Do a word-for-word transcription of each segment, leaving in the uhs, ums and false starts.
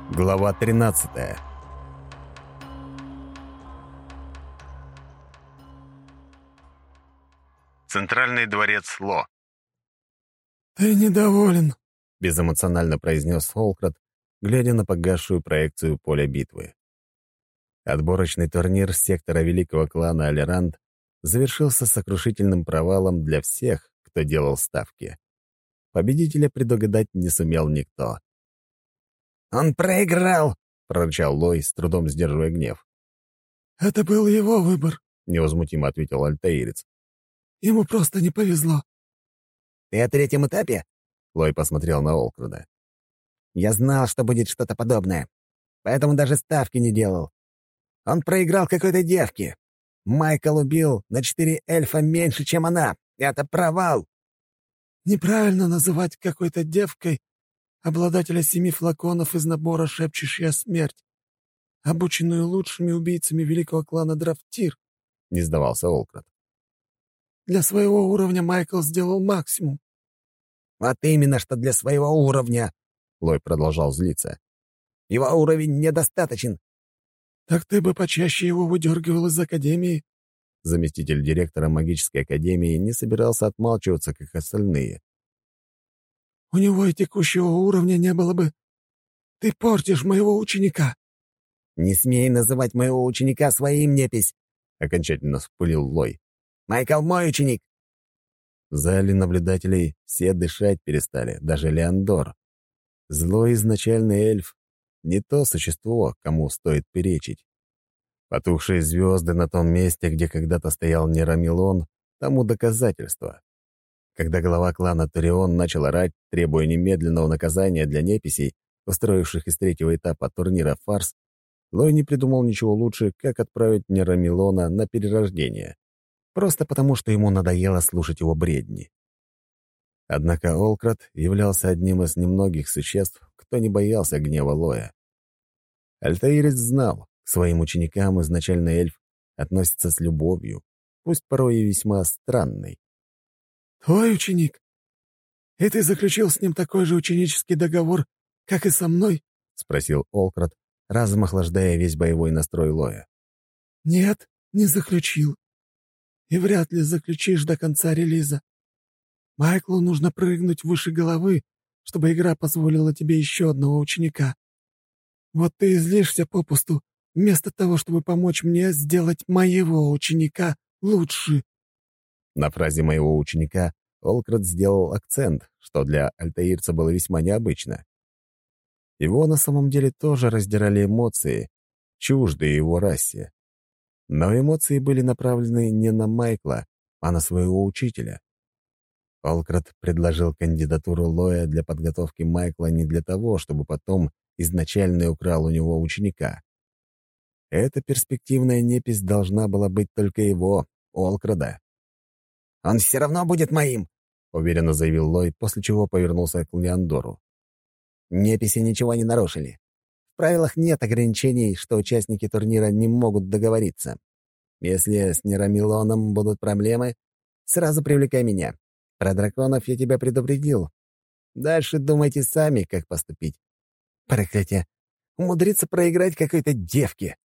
Глава тринадцатая. Центральный дворец Ло. «Ты недоволен», — безэмоционально произнес Холкрат, глядя на погасшую проекцию поля битвы. Отборочный турнир сектора великого клана Алерант завершился сокрушительным провалом для всех, кто делал ставки. Победителя предугадать не сумел никто. «Он проиграл!» — прорычал Лой, с трудом сдерживая гнев. «Это был его выбор», — невозмутимо ответил альтаирец. «Ему просто не повезло». «Ты о третьем этапе?» — Лой посмотрел на Олкрада. «Я знал, что будет что-то подобное, поэтому даже ставки не делал. Он проиграл какой-то девке. Майкл убил на четыре эльфа меньше, чем она. Это провал!» «Неправильно называть какой-то девкой обладателя семи флаконов из набора «Шепчущая смерть», обученную лучшими убийцами великого клана Драфтир», — не сдавался Олкрад. «Для своего уровня Майкл сделал максимум». «Вот именно, что для своего уровня!» — Лой продолжал злиться. «Его уровень недостаточен». «Так ты бы почаще его выдергивал из Академии». Заместитель директора магической академии не собирался отмалчиваться, как остальные. «У него и текущего уровня не было бы. Ты портишь моего ученика». «Не смей называть моего ученика своим, непись!» — окончательно вспылил Лой. «Майкл мой ученик!» В зале наблюдателей все дышать перестали, даже Леандор. Злой изначальный эльф — не то существо, кому стоит перечить. Потухшие звезды на том месте, где когда-то стоял Нерамилон, тому доказательство. Когда глава клана Торион начал орать, требуя немедленного наказания для неписей, устроивших из третьего этапа турнира фарс, Лой не придумал ничего лучше, как отправить Нерамилона на перерождение. Просто потому, что ему надоело слушать его бредни. Однако Олкрат являлся одним из немногих существ, кто не боялся гнева Лоя. Альтаирец знал, к своим ученикам изначально эльф относится с любовью, пусть порой и весьма странной. «Твой ученик? И ты заключил с ним такой же ученический договор, как и со мной?» — спросил Олкрат, разом охлаждая весь боевой настрой Лоя. «Нет, не заключил. И вряд ли заключишь до конца релиза. Майклу нужно прыгнуть выше головы, чтобы игра позволила тебе еще одного ученика. Вот ты и злишься попусту, вместо того, чтобы помочь мне сделать моего ученика лучше». На фразе «моего ученика» Олкрат сделал акцент, что для альтаирца было весьма необычно. Его на самом деле тоже раздирали эмоции, чуждые его расе. Но эмоции были направлены не на Майкла, а на своего учителя. Олкрат предложил кандидатуру Лоя для подготовки Майкла не для того, чтобы потом изначально украл у него ученика. Эта перспективная непись должна была быть только его, Олкрада. «Он все равно будет моим», — уверенно заявил Лой, после чего повернулся к Леандору. «Неписи ничего не нарушили. В правилах нет ограничений, что участники турнира не могут договориться. Если с Нерамилоном будут проблемы, сразу привлекай меня. Про драконов я тебя предупредил. Дальше думайте сами, как поступить. Проклятие! Умудриться проиграть какой-то девке!»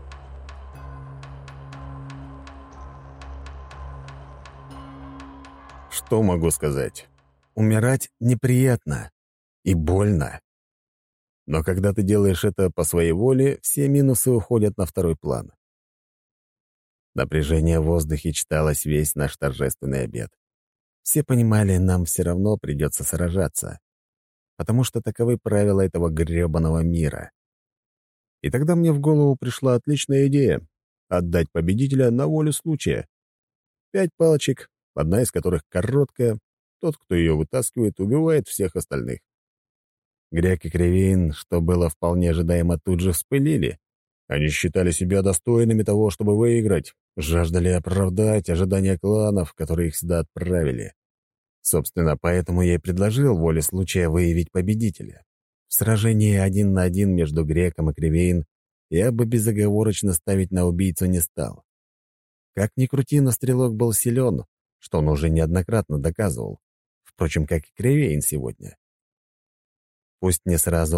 Что могу сказать? Умирать неприятно и больно. Но когда ты делаешь это по своей воле, все минусы уходят на второй план. Напряжение в воздухе читалось весь наш торжественный обед. Все понимали, нам все равно придется сражаться, потому что таковы правила этого гребаного мира. И тогда мне в голову пришла отличная идея — отдать победителя на волю случая. Пять палочек, одна из которых короткая, тот, кто ее вытаскивает, убивает всех остальных. Грек и Кривейн, что было вполне ожидаемо, тут же вспылили. Они считали себя достойными того, чтобы выиграть, жаждали оправдать ожидания кланов, которые их сюда отправили. Собственно, поэтому я и предложил воле случая выявить победителя. В сражении один на один между Греком и Кривейн я бы безоговорочно ставить на убийцу не стал. Как ни крути, но стрелок был силен, что он уже неоднократно доказывал. Впрочем, как и Кривейн сегодня. Пусть не сразу,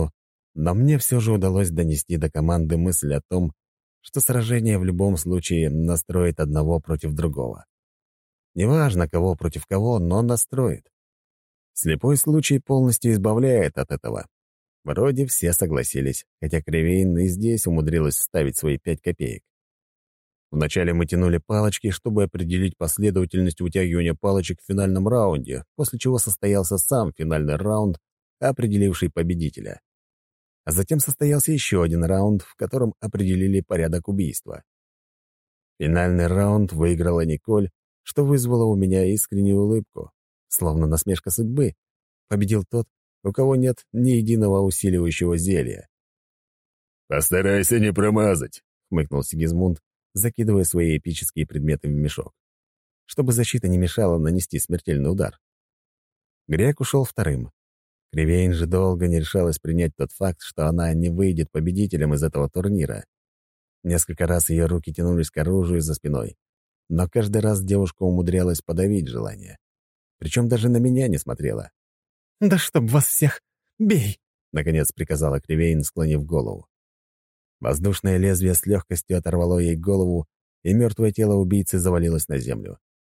Но мне все же удалось донести до команды мысль о том, что сражение в любом случае настроит одного против другого. Неважно, кого против кого, но настроит. Слепой случай полностью избавляет от этого. Вроде все согласились, хотя Кривейн и здесь умудрилась вставить свои пять копеек. Вначале мы тянули палочки, чтобы определить последовательность вытягивания палочек в финальном раунде, после чего состоялся сам финальный раунд, определивший победителя. А затем состоялся еще один раунд, в котором определили порядок убийства. Финальный раунд выиграла Николь, что вызвало у меня искреннюю улыбку. Словно насмешка судьбы, победил тот, у кого нет ни единого усиливающего зелья. «Постарайся не промазать», — хмыкнул Сигизмунд, закидывая свои эпические предметы в мешок, чтобы защита не мешала нанести смертельный удар. Грек ушел вторым. Кривейн же долго не решалась принять тот факт, что она не выйдет победителем из этого турнира. Несколько раз ее руки тянулись к оружию за спиной, но каждый раз девушка умудрялась подавить желание. Причем даже на меня не смотрела. «Да чтоб вас всех! Бей!» — наконец приказала Кривейн, склонив голову. Воздушное лезвие с легкостью оторвало ей голову, и мертвое тело убийцы завалилось на землю.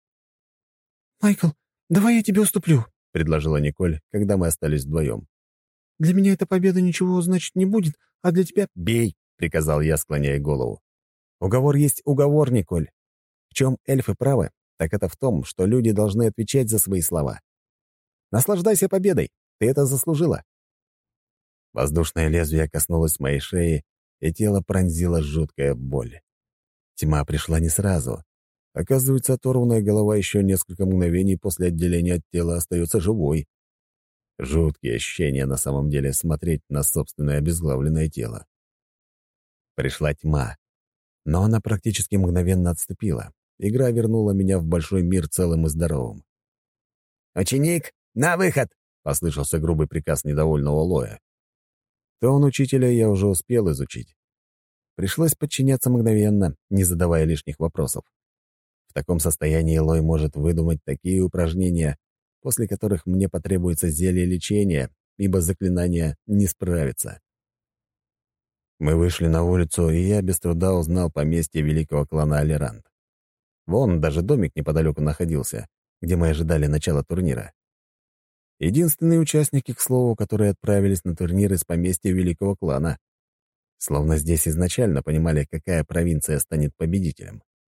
«Майкл, давай я тебе уступлю», — предложила Николь, когда мы остались вдвоем. «Для меня эта победа ничего значить не будет, а для тебя...» «Бей!» — приказал я, склоняя голову. «Уговор есть уговор, Николь. В чем эльфы правы, так это в том, что люди должны отвечать за свои слова. Наслаждайся победой, ты это заслужила». Воздушное лезвие коснулось моей шеи, и тело пронзила жуткая боль. Тьма пришла не сразу. Оказывается, оторванная голова еще несколько мгновений после отделения от тела остается живой. Жуткие ощущения на самом деле смотреть на собственное обезглавленное тело. Пришла тьма, но она практически мгновенно отступила. Игра вернула меня в большой мир целым и здоровым. «Ученик, на выход!» — послышался грубый приказ недовольного Лоя. Тон учителя я уже успел изучить. Пришлось подчиняться мгновенно, не задавая лишних вопросов. В таком состоянии Лой может выдумать такие упражнения, после которых мне потребуется зелье лечения, ибо заклинание не справится. Мы вышли на улицу, и я без труда узнал поместье великого клана Алерант. Вон даже домик неподалеку находился, где мы ожидали начала турнира. Единственные участники, к слову, которые отправились на турнир из поместья великого клана. Словно здесь изначально понимали, какая провинция станет победителем.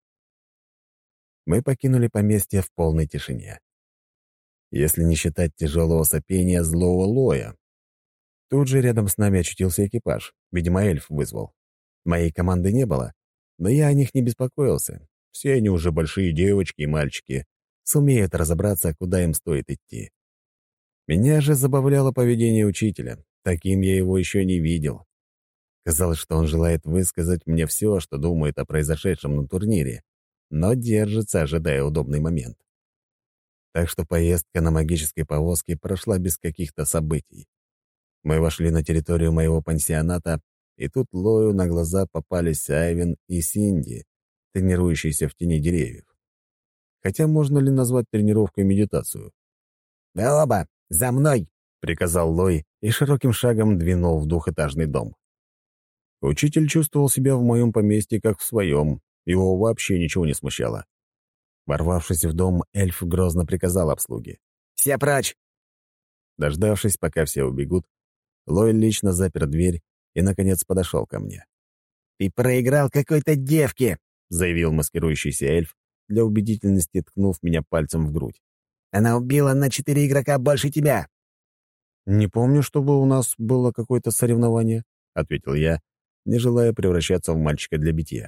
Мы покинули поместье в полной тишине. Если не считать тяжелого сопения злого Лоя. Тут же рядом с нами очутился экипаж. Видимо, эльф вызвал. Моей команды не было, но я о них не беспокоился. Все они уже большие девочки и мальчики, сумеют разобраться, куда им стоит идти. Меня же забавляло поведение учителя. Таким я его еще не видел. Казалось, что он желает высказать мне все, что думает о произошедшем на турнире, но держится, ожидая удобный момент. Так что поездка на магической повозке прошла без каких-то событий. Мы вошли на территорию моего пансионата, и тут Лою на глаза попались Айвен и Синди, тренирующиеся в тени деревьев. Хотя можно ли назвать тренировкой медитацию? «Вы оба, за мной!» — приказал Лой и широким шагом двинул в двухэтажный дом. Учитель чувствовал себя в моем поместье как в своем, его вообще ничего не смущало. Ворвавшись в дом, эльф грозно приказал обслуге: «Все прочь!» Дождавшись, пока все убегут, Лой лично запер дверь и, наконец, подошел ко мне. «Ты проиграл какой-то девке!» — заявил маскирующийся эльф, для убедительности ткнув меня пальцем в грудь. «Она убила на четыре игрока больше тебя!» «Не помню, чтобы у нас было какое-то соревнование», — ответил я, не желая превращаться в мальчика для битья.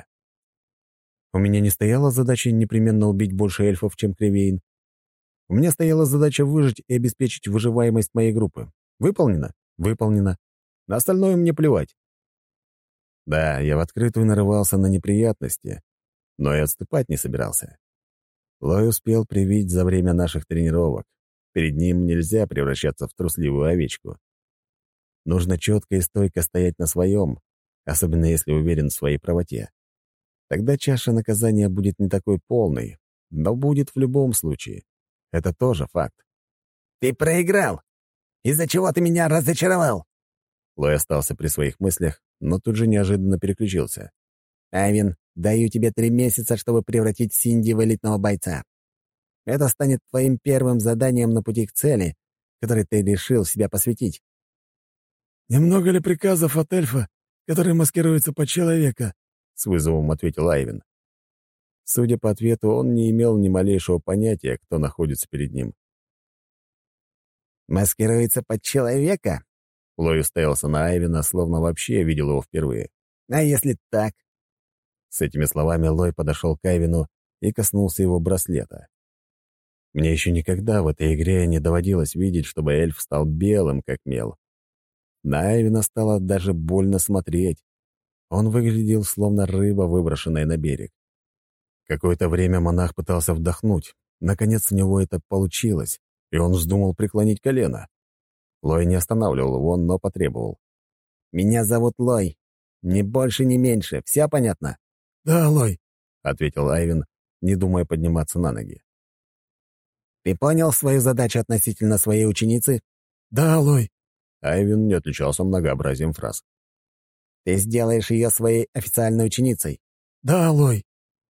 У меня не стояла задача непременно убить больше эльфов, чем Кривейн. У меня стояла задача выжить и обеспечить выживаемость моей группы. Выполнено? Выполнено. На остальное мне плевать. Да, я в открытую нарывался на неприятности, но и отступать не собирался. Лой успел привить за время наших тренировок. Перед ним нельзя превращаться в трусливую овечку. Нужно четко и стойко стоять на своем, особенно если уверен в своей правоте. Тогда чаша наказания будет не такой полной, но будет в любом случае. Это тоже факт. «Ты проиграл! Из-за чего ты меня разочаровал?» Лой остался при своих мыслях, но тут же неожиданно переключился. «Айвен, даю тебе три месяца, чтобы превратить Синди в элитного бойца. Это станет твоим первым заданием на пути к цели, которой ты решил себя посвятить». «Немного ли приказов от эльфа, который маскируется под человека?» — с вызовом ответил Айвен. Судя по ответу, он не имел ни малейшего понятия, кто находится перед ним. «Маскируется под человека?» Лой уставился на Айвена, словно вообще видел его впервые. «А если так?» С этими словами Лой подошел к Айвену и коснулся его браслета. Мне еще никогда в этой игре не доводилось видеть, чтобы эльф стал белым, как мел. На Айвена стало даже больно смотреть. Он выглядел словно рыба, выброшенная на берег. Какое-то время монах пытался вдохнуть. Наконец у него это получилось, и он вздумал преклонить колено. Лой не останавливал его, но потребовал. «Меня зовут Лой. Ни больше, ни меньше. Все понятно?» «Да, Лой», — ответил Айвен, не думая подниматься на ноги. «Ты понял свою задачу относительно своей ученицы?» «Да, Лой». Айвен не отличался многообразием фраз. «Ты сделаешь ее своей официальной ученицей?» «Да, Лой».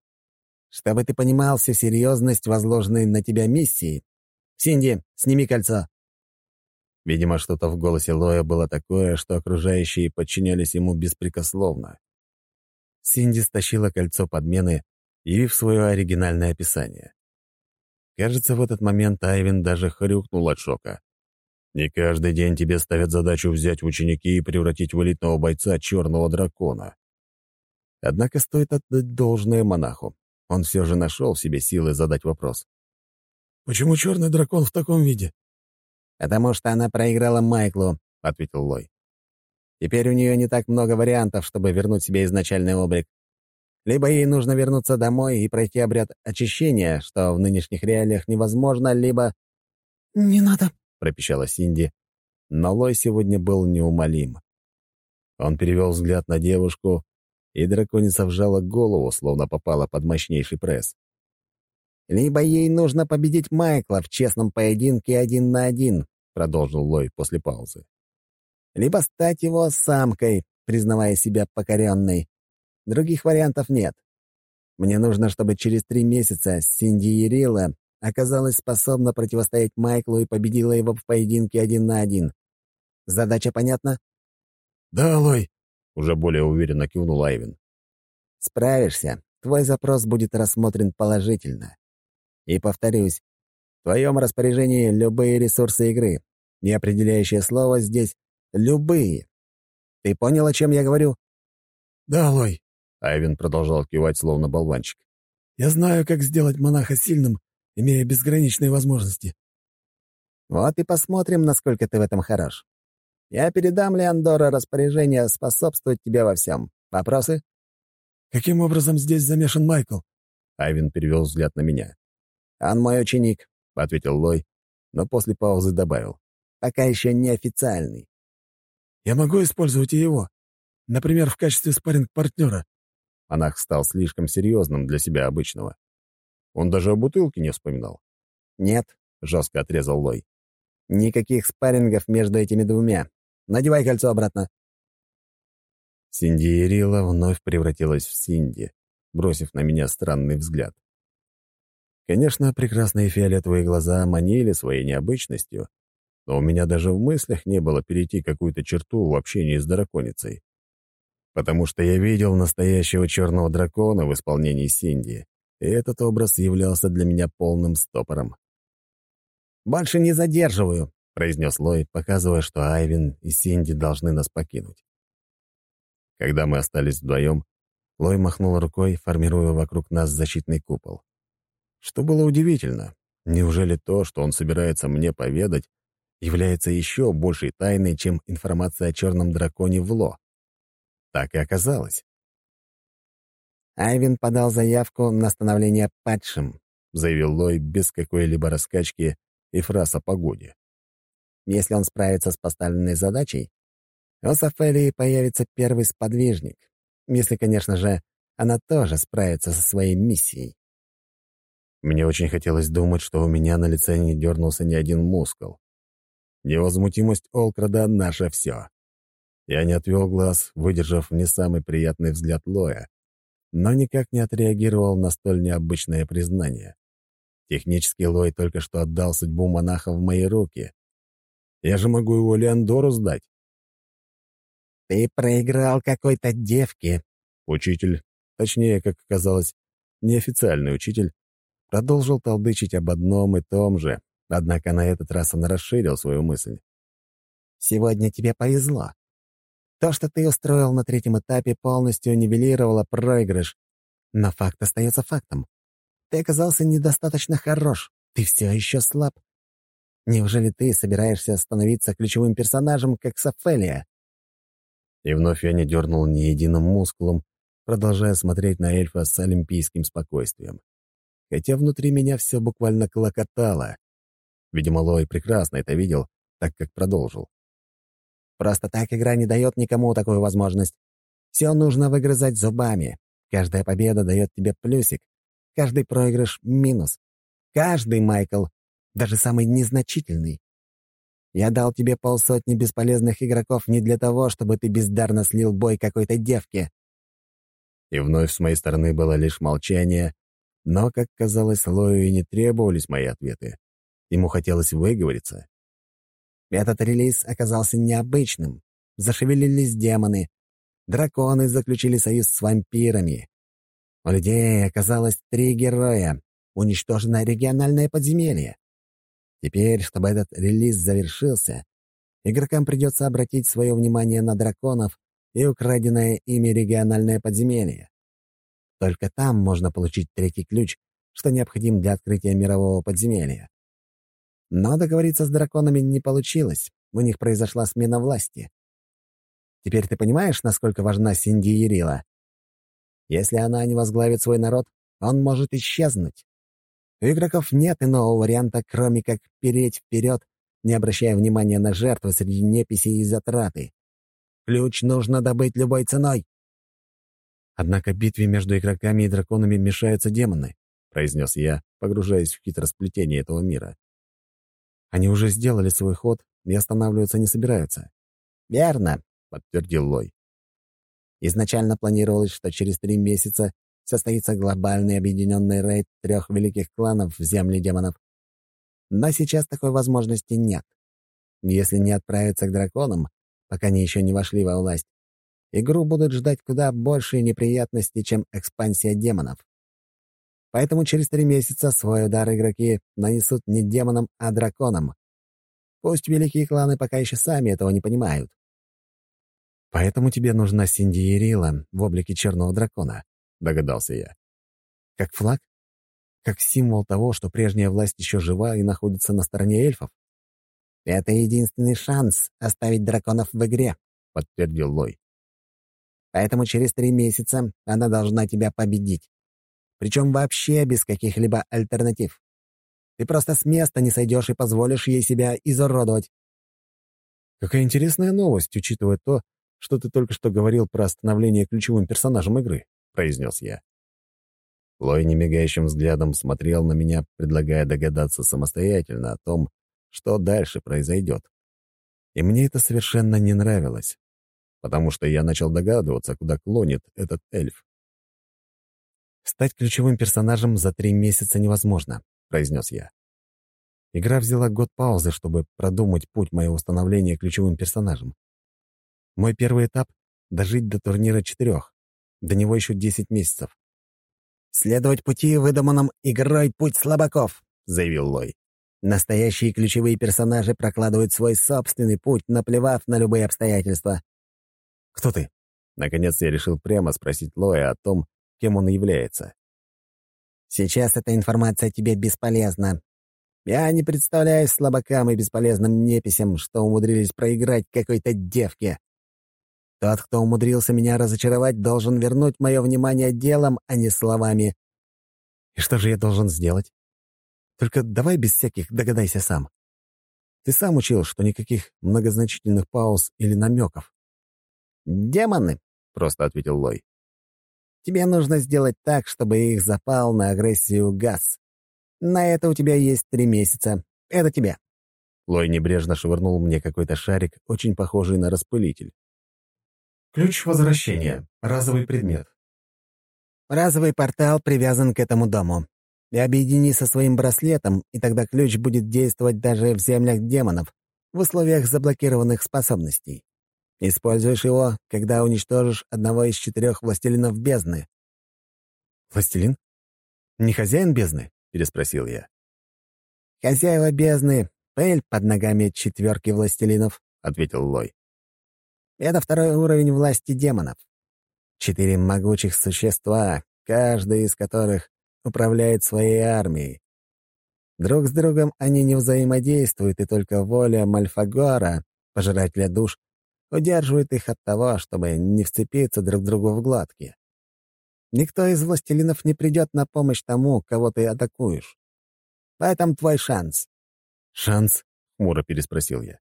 «Чтобы ты понимал всю серьезность возложенной на тебя миссии. Синди, сними кольцо». Видимо, что-то в голосе Лоя было такое, что окружающие подчинялись ему беспрекословно. Синди стащила кольцо подмены, явив свое оригинальное описание. Кажется, в этот момент Айвен даже хрюкнул от шока. Не каждый день тебе ставят задачу взять в ученики и превратить в элитного бойца черного дракона. Однако стоит отдать должное монаху. Он все же нашел в себе силы задать вопрос. «Почему черный дракон в таком виде?» «Потому что она проиграла Майклу», — ответил Лой. «Теперь у нее не так много вариантов, чтобы вернуть себе изначальный облик. Либо ей нужно вернуться домой и пройти обряд очищения, что в нынешних реалиях невозможно, либо...» «Не надо», — пропищала Синди, но Лой сегодня был неумолим. Он перевел взгляд на девушку, и драконица вжала голову, словно попала под мощнейший пресс. «Либо ей нужно победить Майкла в честном поединке один на один», — продолжил Лой после паузы. «Либо стать его самкой, признавая себя покоренной. Других вариантов нет. Мне нужно, чтобы через три месяца Синди Ярила оказалась способна противостоять Майклу и победила его в поединке один на один. Задача понятна?» «Да, Лой», — уже более уверенно кивнул Айвен. «Справишься. Твой запрос будет рассмотрен положительно. И повторюсь, в твоем распоряжении любые ресурсы игры. И определяющее слово здесь — любые. Ты понял, о чем я говорю?» «Да, Лой. Айвен продолжал кивать, словно болванчик. Я знаю, как сделать монаха сильным, имея безграничные возможности». «Вот и посмотрим, насколько ты в этом хорош. Я передам Леандора распоряжение способствовать тебе во всем. Вопросы?» «Каким образом здесь замешан Майкл?» Айвен перевел взгляд на меня. «Он мой ученик», — ответил Лой, но после паузы добавил. «пока еще неофициальный». «Я могу использовать и его? Например, в качестве спарринг-партнера?» Монах стал слишком серьезным для себя обычного. Он даже о бутылке не вспоминал. «Нет», — жестко отрезал Лой. «никаких спаррингов между этими двумя. Надевай кольцо обратно». Синди Ярила вновь превратилась в Синди, бросив на меня странный взгляд. Конечно, прекрасные фиолетовые глаза манили своей необычностью, но у меня даже в мыслях не было перейти какую-то черту в общении с драконицей. Потому что я видел настоящего черного дракона в исполнении Синди, и этот образ являлся для меня полным стопором. «Больше не задерживаю», — произнес Лой, показывая, что Айвен и Синди должны нас покинуть. Когда мы остались вдвоем, Лой махнул рукой, формируя вокруг нас защитный купол. Что было удивительно, неужели то, что он собирается мне поведать, является еще большей тайной, чем информация о черном драконе в Ло? Так и оказалось. «Айвен подал заявку на становление падшим», — заявил Лой без какой-либо раскачки и фраз о погоде. «Если он справится с поставленной задачей, у Сафелии появится первый сподвижник. Если, конечно же, она тоже справится со своей миссией». Мне очень хотелось думать, что у меня на лице не дернулся ни один мускул. Невозмутимость Олкрада — наше все. Я не отвел глаз, выдержав не самый приятный взгляд Лоя, но никак не отреагировал на столь необычное признание. Технически Лой только что отдал судьбу монаха в мои руки. Я же могу его Леандору сдать. «Ты проиграл какой-то девке». Учитель, точнее, как оказалось, неофициальный учитель, продолжил толдычить об одном и том же, однако на этот раз он расширил свою мысль. «Сегодня тебе повезло. То, что ты устроил на третьем этапе, полностью нивелировало проигрыш. Но факт остается фактом. Ты оказался недостаточно хорош. Ты все еще слаб. Неужели ты собираешься становиться ключевым персонажем, как Сафелия?» И вновь я не дернул ни единым мускулом, продолжая смотреть на эльфа с олимпийским спокойствием. Хотя внутри меня все буквально клокотало. Видимо, Лой прекрасно это видел, так как продолжил. «Просто так игра не дает никому такую возможность. Все нужно выгрызать зубами. Каждая победа дает тебе плюсик. Каждый проигрыш — минус. Каждый, Майкл, даже самый незначительный. Я дал тебе полсотни бесполезных игроков не для того, чтобы ты бездарно слил бой какой-то девке». И вновь с моей стороны было лишь молчание, но, как казалось, Лою и не требовались мои ответы. Ему хотелось выговориться. Этот релиз оказался необычным. Зашевелились демоны. Драконы заключили союз с вампирами. У людей оказалось три героя. Уничтожено региональное подземелье. Теперь, чтобы этот релиз завершился, игрокам придется обратить свое внимание на драконов и украденное ими региональное подземелье. Только там можно получить третий ключ, что необходим для открытия мирового подземелья. Но договориться с драконами не получилось, у них произошла смена власти. Теперь ты понимаешь, насколько важна Синдиерила? Если она не возглавит свой народ, он может исчезнуть. У игроков нет иного варианта, кроме как переть вперед, не обращая внимания на жертвы среди неписи и затраты. Ключ нужно добыть любой ценой. «Однако битве между игроками и драконами мешаются демоны», — произнес я, погружаясь в хитросплетение этого мира. «Они уже сделали свой ход и останавливаться не собираются». «Верно», — подтвердил Лой. «Изначально планировалось, что через три месяца состоится глобальный объединенный рейд трех великих кланов в земли демонов. Но сейчас такой возможности нет. Если не отправиться к драконам, пока они еще не вошли во власть, игру будут ждать куда большие неприятности, чем экспансия демонов. Поэтому через три месяца свой удар игроки нанесут не демонам, а драконам. Пусть великие кланы пока еще сами этого не понимают». «Поэтому тебе нужна Синдиерила в облике черного дракона», — догадался я. «Как флаг? Как символ того, что прежняя власть еще жива и находится на стороне эльфов?» «Это единственный шанс оставить драконов в игре», — подтвердил Лой. «Поэтому через три месяца она должна тебя победить. Причем вообще без каких-либо альтернатив. Ты просто с места не сойдешь и позволишь ей себя изуродовать». «Какая интересная новость, учитывая то, что ты только что говорил про становление ключевым персонажем игры», — произнес я. Лой немигающим взглядом смотрел на меня, предлагая догадаться самостоятельно о том, что дальше произойдет. И мне это совершенно не нравилось, потому что я начал догадываться, куда клонит этот эльф. «Стать ключевым персонажем за три месяца невозможно», — произнес я. Игра взяла год паузы, чтобы продумать путь моего становления ключевым персонажем. Мой первый этап — дожить до турнира четырех. До него еще десять месяцев. «Следовать пути, выдуманным игрой «Путь слабаков», — заявил Лой. «Настоящие ключевые персонажи прокладывают свой собственный путь, наплевав на любые обстоятельства». «Кто ты?» Наконец я решил прямо спросить Лоя о том, кем он является. «Сейчас эта информация тебе бесполезна. Я не представляюсь слабакам и бесполезным неписям, что умудрились проиграть какой-то девке. Тот, кто умудрился меня разочаровать, должен вернуть мое внимание делом, а не словами». «И что же я должен сделать? Только давай без всяких «догадайся сам». Ты сам учил, что никаких многозначительных пауз или намеков». «Демоны», — просто ответил Лой. «Тебе нужно сделать так, чтобы их запал на агрессию газ. На это у тебя есть три месяца. Это тебе». Лой небрежно швырнул мне какой-то шарик, очень похожий на распылитель. Ключ возвращения. Разовый предмет. Разовый портал привязан к этому дому. И объедини со своим браслетом, и тогда ключ будет действовать даже в землях демонов, в условиях заблокированных способностей. Используешь его, когда уничтожишь одного из четырех властелинов бездны. «Властелин? Не хозяин бездны?» — переспросил я. «Хозяева бездны — пыль под ногами четверки властелинов», — ответил Лой. «Это второй уровень власти демонов. Четыре могучих существа, каждый из которых управляет своей армией. Друг с другом они не взаимодействуют, и только воля Мальфагора, пожирателя душ, удерживает их от того, чтобы не вцепиться друг другу в глотки. Никто из властелинов не придет на помощь тому, кого ты атакуешь. В этом твой шанс». «Шанс?» — хмуро переспросил я.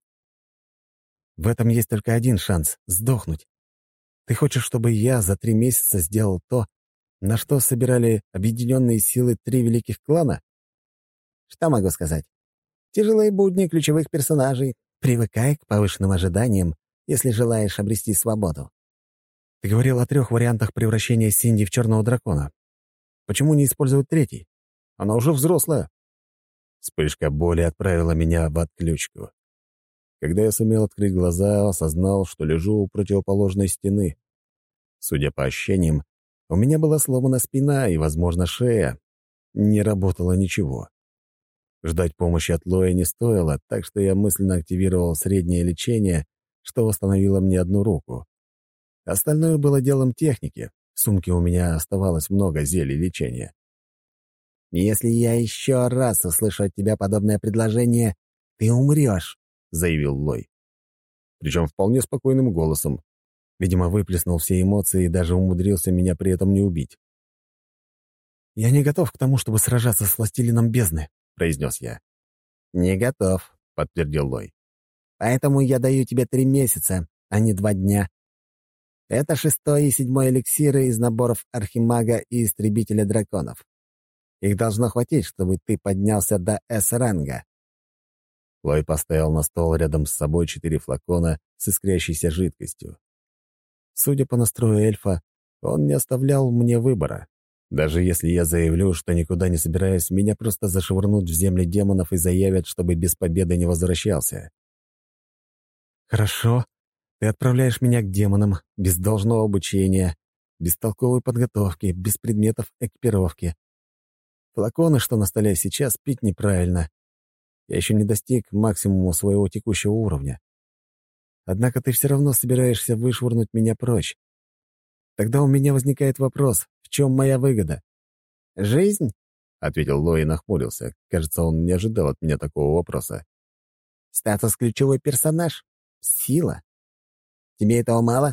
«В этом есть только один шанс — сдохнуть. Ты хочешь, чтобы я за три месяца сделал то, на что собирали объединенные силы три великих клана?» Что могу сказать? Тяжелые будни ключевых персонажей. Привыкай к повышенным ожиданиям, если желаешь обрести свободу. Ты говорил о трех вариантах превращения Синди в черного дракона. Почему не использовать третий? Она уже взрослая. Вспышка боли отправила меня в отключку. Когда я сумел открыть глаза, осознал, что лежу у противоположной стены. Судя по ощущениям, у меня была сломана спина и, возможно, шея. Не работало ничего. Ждать помощи от Лоя не стоило, так что я мысленно активировал среднее лечение, что восстановило мне одну руку. Остальное было делом техники. В сумке у меня оставалось много зелий лечения. «Если я еще раз услышу от тебя подобное предложение, ты умрешь», — заявил Лой. Причем вполне спокойным голосом. Видимо, выплеснул все эмоции и даже умудрился меня при этом не убить. «Я не готов к тому, чтобы сражаться с властелином бездны», — произнес я. «Не готов», — подтвердил Лой. «Поэтому я даю тебе три месяца, а не два дня. Это шестой и седьмой эликсиры из наборов Архимага и Истребителя драконов. Их должно хватить, чтобы ты поднялся до С-ранга». Лой поставил на стол рядом с собой четыре флакона с искрящейся жидкостью. Судя по настрою эльфа, он не оставлял мне выбора. Даже если я заявлю, что никуда не собираюсь, меня просто зашвырнут в земли демонов и заявят, чтобы без победы не возвращался. «Хорошо. Ты отправляешь меня к демонам, без должного обучения, без толковой подготовки, без предметов экипировки. Флаконы, что на столе сейчас, пить неправильно. Я еще не достиг максимума своего текущего уровня. Однако ты все равно собираешься вышвырнуть меня прочь. Тогда у меня возникает вопрос, в чем моя выгода?» «Жизнь?» — ответил Лой и нахмурился. Кажется, он не ожидал от меня такого вопроса. «Статус ключевой персонаж? Сила? Тебе этого мало?»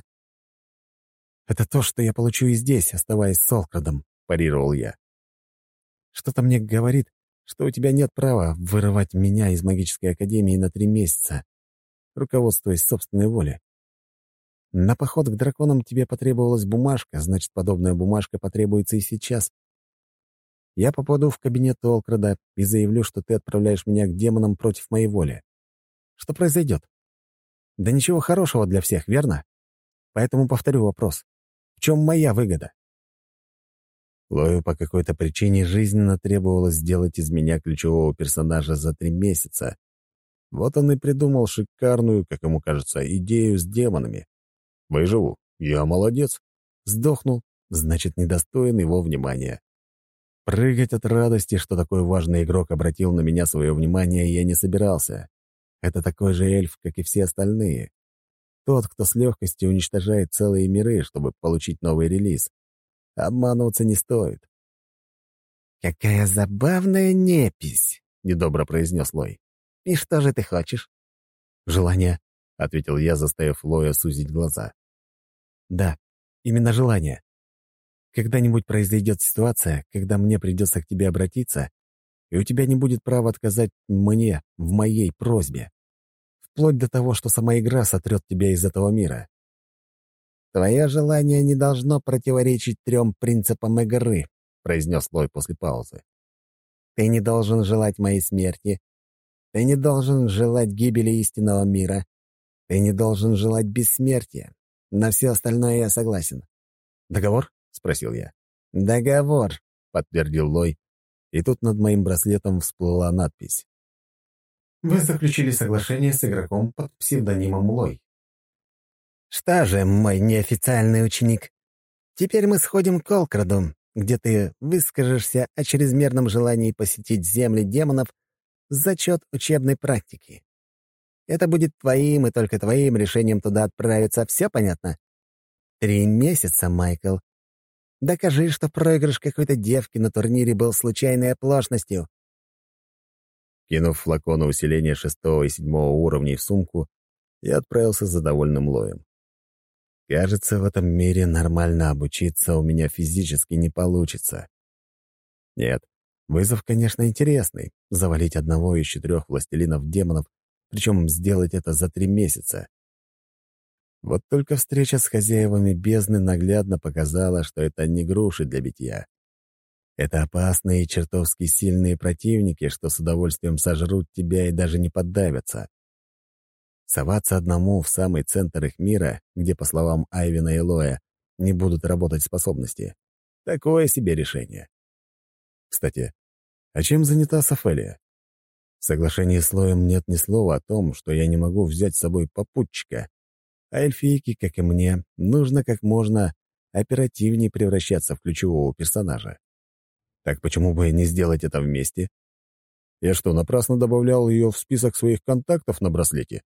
«Это то, что я получу и здесь, оставаясь с Олкрадом», — парировал я. «Что-то мне говорит, что у тебя нет права вырывать меня из магической академии на три месяца, руководствуясь собственной волей. На поход к драконам тебе потребовалась бумажка, значит, подобная бумажка потребуется и сейчас. Я попаду в кабинет Олкрада и заявлю, что ты отправляешь меня к демонам против моей воли. Что произойдет? Да ничего хорошего для всех, верно? Поэтому повторю вопрос. В чем моя выгода?» Лою по какой-то причине жизненно требовалось сделать из меня ключевого персонажа за три месяца. Вот он и придумал шикарную, как ему кажется, идею с демонами. Выживу. Я молодец. Сдохну. Значит, недостоин его внимания. Прыгать от радости, что такой важный игрок обратил на меня свое внимание, я не собирался. Это такой же эльф, как и все остальные. Тот, кто с легкостью уничтожает целые миры, чтобы получить новый релиз. Обманываться не стоит. «Какая забавная непись», — недобро произнес Лой. «И что же ты хочешь?» «Желание», — ответил я, заставив Лоя сузить глаза. «Да, именно желание. Когда-нибудь произойдет ситуация, когда мне придется к тебе обратиться, и у тебя не будет права отказать мне в моей просьбе. Вплоть до того, что сама игра сотрет тебя из этого мира». «Твое желание не должно противоречить трем принципам игры», — произнес Лой после паузы. «Ты не должен желать моей смерти. Ты не должен желать гибели истинного мира. Ты не должен желать бессмертия. На все остальное я согласен». «Договор?» — спросил я. «Договор», — подтвердил Лой, и тут над моим браслетом всплыла надпись. «Вы заключили соглашение с игроком под псевдонимом Лой». «Что же, мой неофициальный ученик, теперь мы сходим к Олкраду, где ты выскажешься о чрезмерном желании посетить земли демонов за счет учебной практики. Это будет твоим и только твоим решением туда отправиться. Все понятно? Три месяца, Майкл. Докажи, что проигрыш какой-то девки на турнире был случайной оплошностью». Кинув флаконы усиления шестого и седьмого уровней в сумку, я отправился за довольным Лоем. Кажется, в этом мире нормально обучиться у меня физически не получится. Нет, вызов, конечно, интересный — завалить одного из четырех властелинов демонов, причем сделать это за три месяца. Вот только встреча с хозяевами бездны наглядно показала, что это не груши для битья. Это опасные и чертовски сильные противники, что с удовольствием сожрут тебя и даже не поддавятся. Соваться одному в самый центр их мира, где, по словам Айвена и Лоя, не будут работать способности — такое себе решение. Кстати, а чем занята Софелия? В соглашении с Лоем нет ни слова о том, что я не могу взять с собой попутчика, а эльфийке, как и мне, нужно как можно оперативнее превращаться в ключевого персонажа. Так почему бы не сделать это вместе? Я что, напрасно добавлял ее в список своих контактов на браслете?